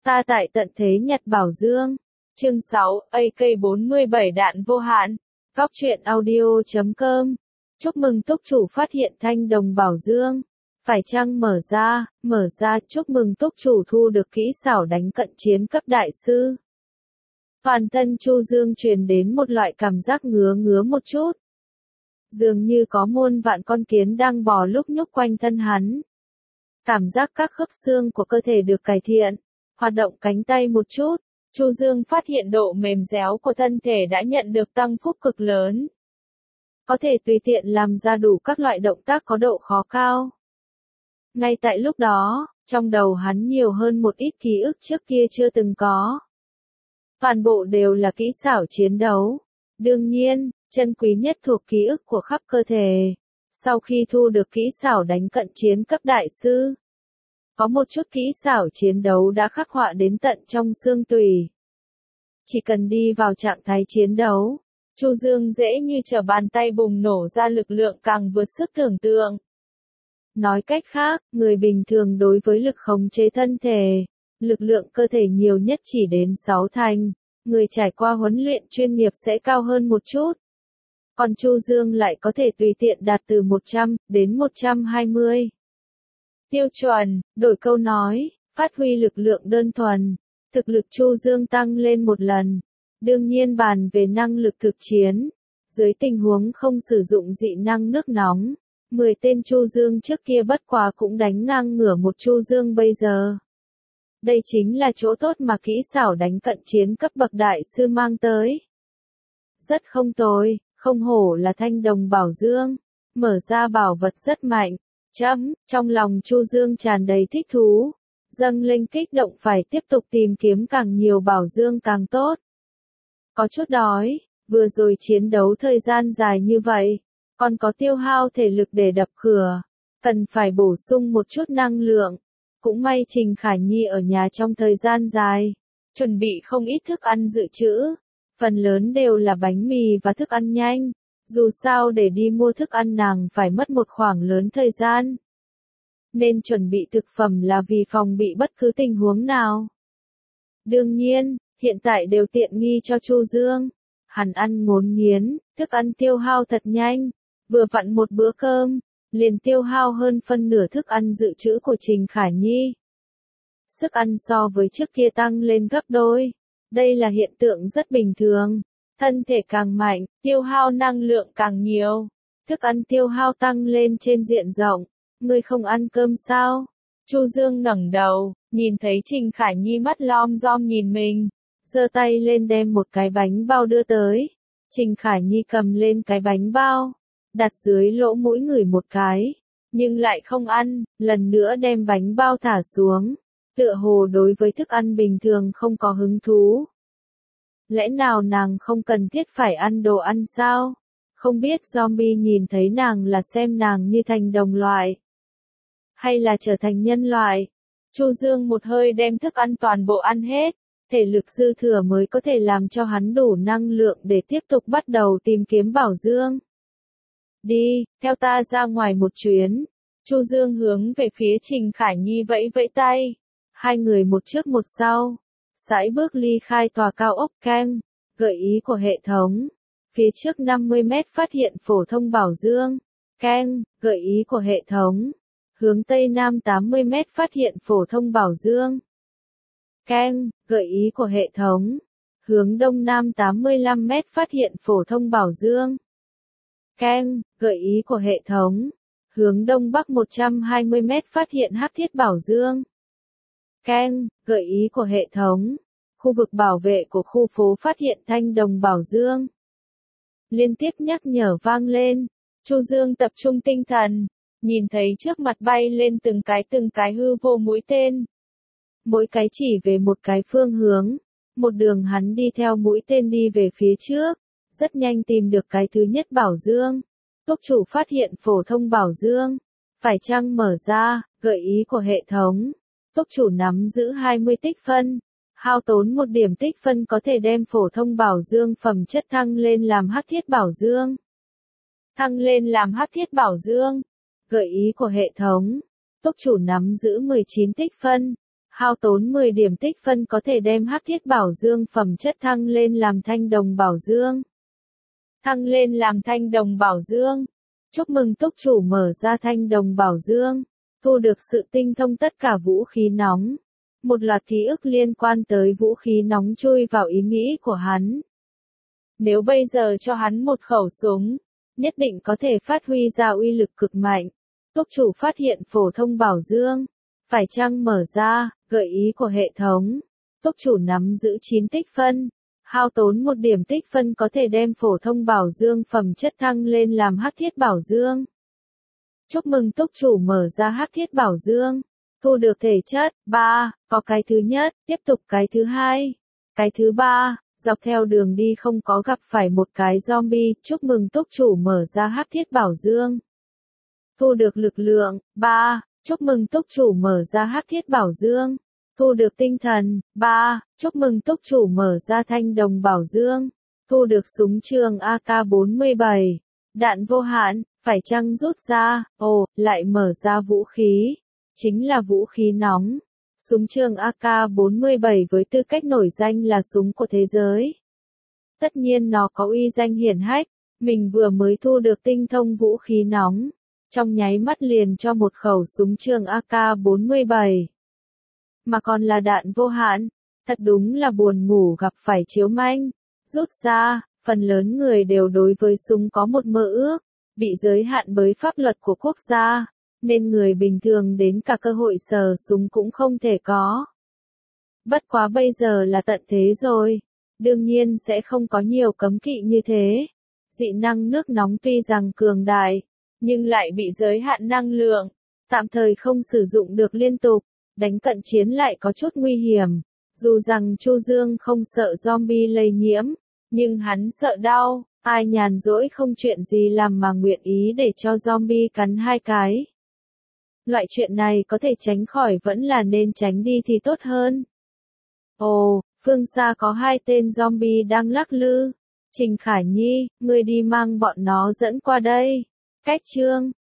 Ta tại tận thế Nhật Bảo Dương. Chương 6, AK47 đạn vô hạn. Góc truyện audio.com. Chúc mừng túc chủ phát hiện thanh đồng Bảo Dương. Phải chăng mở ra, chúc mừng túc chủ thu được kỹ xảo đánh cận chiến cấp đại sư. Toàn thân Chu Dương truyền đến một loại cảm giác ngứa một chút. Dường như có muôn vạn con kiến đang bò lúc nhúc quanh thân hắn. Cảm giác các khớp xương của cơ thể được cải thiện, hoạt động cánh tay một chút, Chu Dương phát hiện độ mềm dẻo của thân thể đã nhận được tăng phúc cực lớn. Có thể tùy tiện làm ra đủ các loại động tác có độ khó cao. Ngay tại lúc đó, trong đầu hắn nhiều hơn một ít ký ức trước kia chưa từng có. Toàn bộ đều là kỹ xảo chiến đấu. Đương nhiên, chân quý nhất thuộc ký ức của khắp cơ thể. Sau khi thu được kỹ xảo đánh cận chiến cấp đại sư, có một chút kỹ xảo chiến đấu đã khắc họa đến tận trong xương tủy. Chỉ cần đi vào trạng thái chiến đấu, Chu Dương dễ như trở bàn tay bùng nổ ra lực lượng càng vượt sức tưởng tượng. Nói cách khác, người bình thường đối với lực khống chế thân thể, lực lượng cơ thể nhiều nhất chỉ đến 6 thành, người trải qua huấn luyện chuyên nghiệp sẽ cao hơn một chút. Còn Chu Dương lại có thể tùy tiện đạt từ 100 đến 120. Tiêu chuẩn, đổi câu nói, phát huy lực lượng đơn thuần, thực lực Chu Dương tăng lên một lần. Đương nhiên bàn về năng lực thực chiến, dưới tình huống không sử dụng dị năng nước nóng, 10 tên Chu Dương trước kia bất quá cũng đánh ngang ngửa một Chu Dương bây giờ. Đây chính là chỗ tốt mà kỹ xảo đánh cận chiến cấp bậc đại sư mang tới. Rất không tồi, không hổ là thanh đồng Bảo Dương, mở ra bảo vật rất mạnh. Trong lòng Chu Dương tràn đầy thích thú, dâng lên kích động phải tiếp tục tìm kiếm càng nhiều Bảo Dương càng tốt. Có chút đói, vừa rồi chiến đấu thời gian dài như vậy, còn có tiêu hao thể lực để đập cửa, cần phải bổ sung một chút năng lượng. Cũng may Trình Khả Nhi ở nhà trong thời gian dài, chuẩn bị không ít thức ăn dự trữ, phần lớn đều là bánh mì và thức ăn nhanh. Dù sao để đi mua thức ăn nàng phải mất một khoảng lớn thời gian. Nên chuẩn bị thực phẩm là vì phòng bị bất cứ tình huống nào. Đương nhiên, hiện tại đều tiện nghi cho Chu Dương. Hắn ăn ngốn nghiến, thức ăn tiêu hao thật nhanh. Vừa vặn một bữa cơm, liền tiêu hao hơn phân nửa thức ăn dự trữ của Trình Khả Nhi. Sức ăn so với trước kia tăng lên gấp đôi. Đây là hiện tượng rất bình thường. Thân thể càng mạnh, tiêu hao năng lượng càng nhiều. Thức ăn tiêu hao tăng lên trên diện rộng. Ngươi không ăn cơm sao? Chu Dương ngẩng đầu, nhìn thấy Trình Khả Nhi mắt lom rom nhìn mình, giơ tay lên đem một cái bánh bao đưa tới. Trình Khả Nhi cầm lên cái bánh bao, đặt dưới lỗ mũi ngửi một cái, nhưng lại không ăn, lần nữa đem bánh bao thả xuống. Tựa hồ đối với thức ăn bình thường không có hứng thú. Lẽ nào nàng không cần thiết phải ăn đồ ăn sao? Không biết zombie nhìn thấy nàng là xem nàng như thành đồng loại, hay là trở thành nhân loại? Chu Dương một hơi đem thức ăn toàn bộ ăn hết, thể lực dư thừa mới có thể làm cho hắn đủ năng lượng để tiếp tục bắt đầu tìm kiếm Bảo Dương. Đi, theo ta ra ngoài một chuyến. Chu Dương hướng về phía Trình Khả Nhi vẫy vẫy tay. Hai người một trước một sau, sải bước ly khai tòa cao ốc Kang, gợi ý của hệ thống. Phía trước 50 mét phát hiện phổ thông Bảo Dương. Kang, gợi ý của hệ thống. Hướng Tây Nam 80 mét phát hiện phổ thông Bảo Dương. Kang, gợi ý của hệ thống. Hướng Đông Nam 85 mét phát hiện phổ thông Bảo Dương. Kang, gợi ý của hệ thống. Hướng Đông Bắc 120 mét phát hiện hắc thiết Bảo Dương. Kang, gợi ý của hệ thống. Khu vực bảo vệ của khu phố phát hiện thanh đồng Bảo Dương. Liên tiếp nhắc nhở vang lên. Chu Dương tập trung tinh thần, nhìn thấy trước mặt bay lên từng cái hư vô mũi tên. Mỗi cái chỉ về một cái phương hướng. Một đường hắn đi theo mũi tên đi về phía trước, rất nhanh tìm được cái thứ nhất Bảo Dương. Túc chủ phát hiện phổ thông Bảo Dương. Phải chăng mở ra, gợi ý của hệ thống. Túc chủ nắm giữ 20 tích phân. Hao tốn một điểm tích phân có thể đem phổ thông Bảo Dương phẩm chất thăng lên làm hắc thiết Bảo Dương. Thăng lên làm hắc thiết Bảo Dương. Gợi ý của hệ thống. Túc chủ nắm giữ 19 tích phân. Hao tốn 10 điểm tích phân có thể đem hắc thiết bảo dương phẩm chất thăng lên làm thanh đồng bảo dương. Thăng lên làm thanh đồng bảo dương. Chúc mừng túc chủ mở ra thanh đồng bảo dương. Thu được sự tinh thông tất cả vũ khí nóng. Một loạt ký ức liên quan tới vũ khí nóng chui vào ý nghĩ của hắn. Nếu bây giờ cho hắn một khẩu súng, nhất định có thể phát huy ra uy lực cực mạnh. Túc chủ phát hiện phổ thông bảo dương. Phải chăng mở ra, gợi ý của hệ thống. Túc chủ nắm giữ 9 tích phân. Hao tốn 1 điểm tích phân có thể đem phổ thông bảo dương phẩm chất thăng lên làm hắc thiết bảo dương. Chúc mừng túc chủ mở ra hắc thiết bảo dương. Thu được thể chất 3, có cái thứ nhất, tiếp tục cái thứ hai, cái thứ ba, dọc theo đường đi không có gặp phải một cái zombie. Chúc mừng túc chủ mở ra hắc thiết bảo dương. Thu được lực lượng 3, chúc mừng túc chủ mở ra hắc thiết bảo dương. Thu được tinh thần 3, chúc mừng túc chủ mở ra thanh đồng bảo dương. Thu được súng trường AK-47, đạn vô hạn, phải chăng rút ra, lại mở ra vũ khí. Chính là vũ khí nóng. Súng trường AK-47 với tư cách nổi danh là súng của thế giới. Tất nhiên nó có uy danh hiển hách, mình vừa mới thu được tinh thông vũ khí nóng. Trong nháy mắt liền cho một khẩu súng trường AK-47. Mà còn là đạn vô hạn, thật đúng là buồn ngủ gặp phải chiếu manh. Rút ra, phần lớn người đều đối với súng có một mơ ước, bị giới hạn bởi pháp luật của quốc gia, nên người bình thường đến cả cơ hội sờ súng cũng không thể có. Bất quá bây giờ là tận thế rồi, đương nhiên sẽ không có nhiều cấm kỵ như thế. Dị năng nước nóng tuy rằng cường đại, nhưng lại bị giới hạn năng lượng, tạm thời không sử dụng được liên tục. Đánh cận chiến lại có chút nguy hiểm, dù rằng Chu Dương không sợ zombie lây nhiễm, nhưng hắn sợ đau, ai nhàn rỗi không chuyện gì làm mà nguyện ý để cho zombie cắn 2 cái. Loại chuyện này có thể tránh khỏi vẫn là nên tránh đi thì tốt hơn. Ồ, phương xa có 2 tên zombie đang lắc lư. Trình Khải Nhi, ngươi đi mang bọn nó dẫn qua đây. Cách chương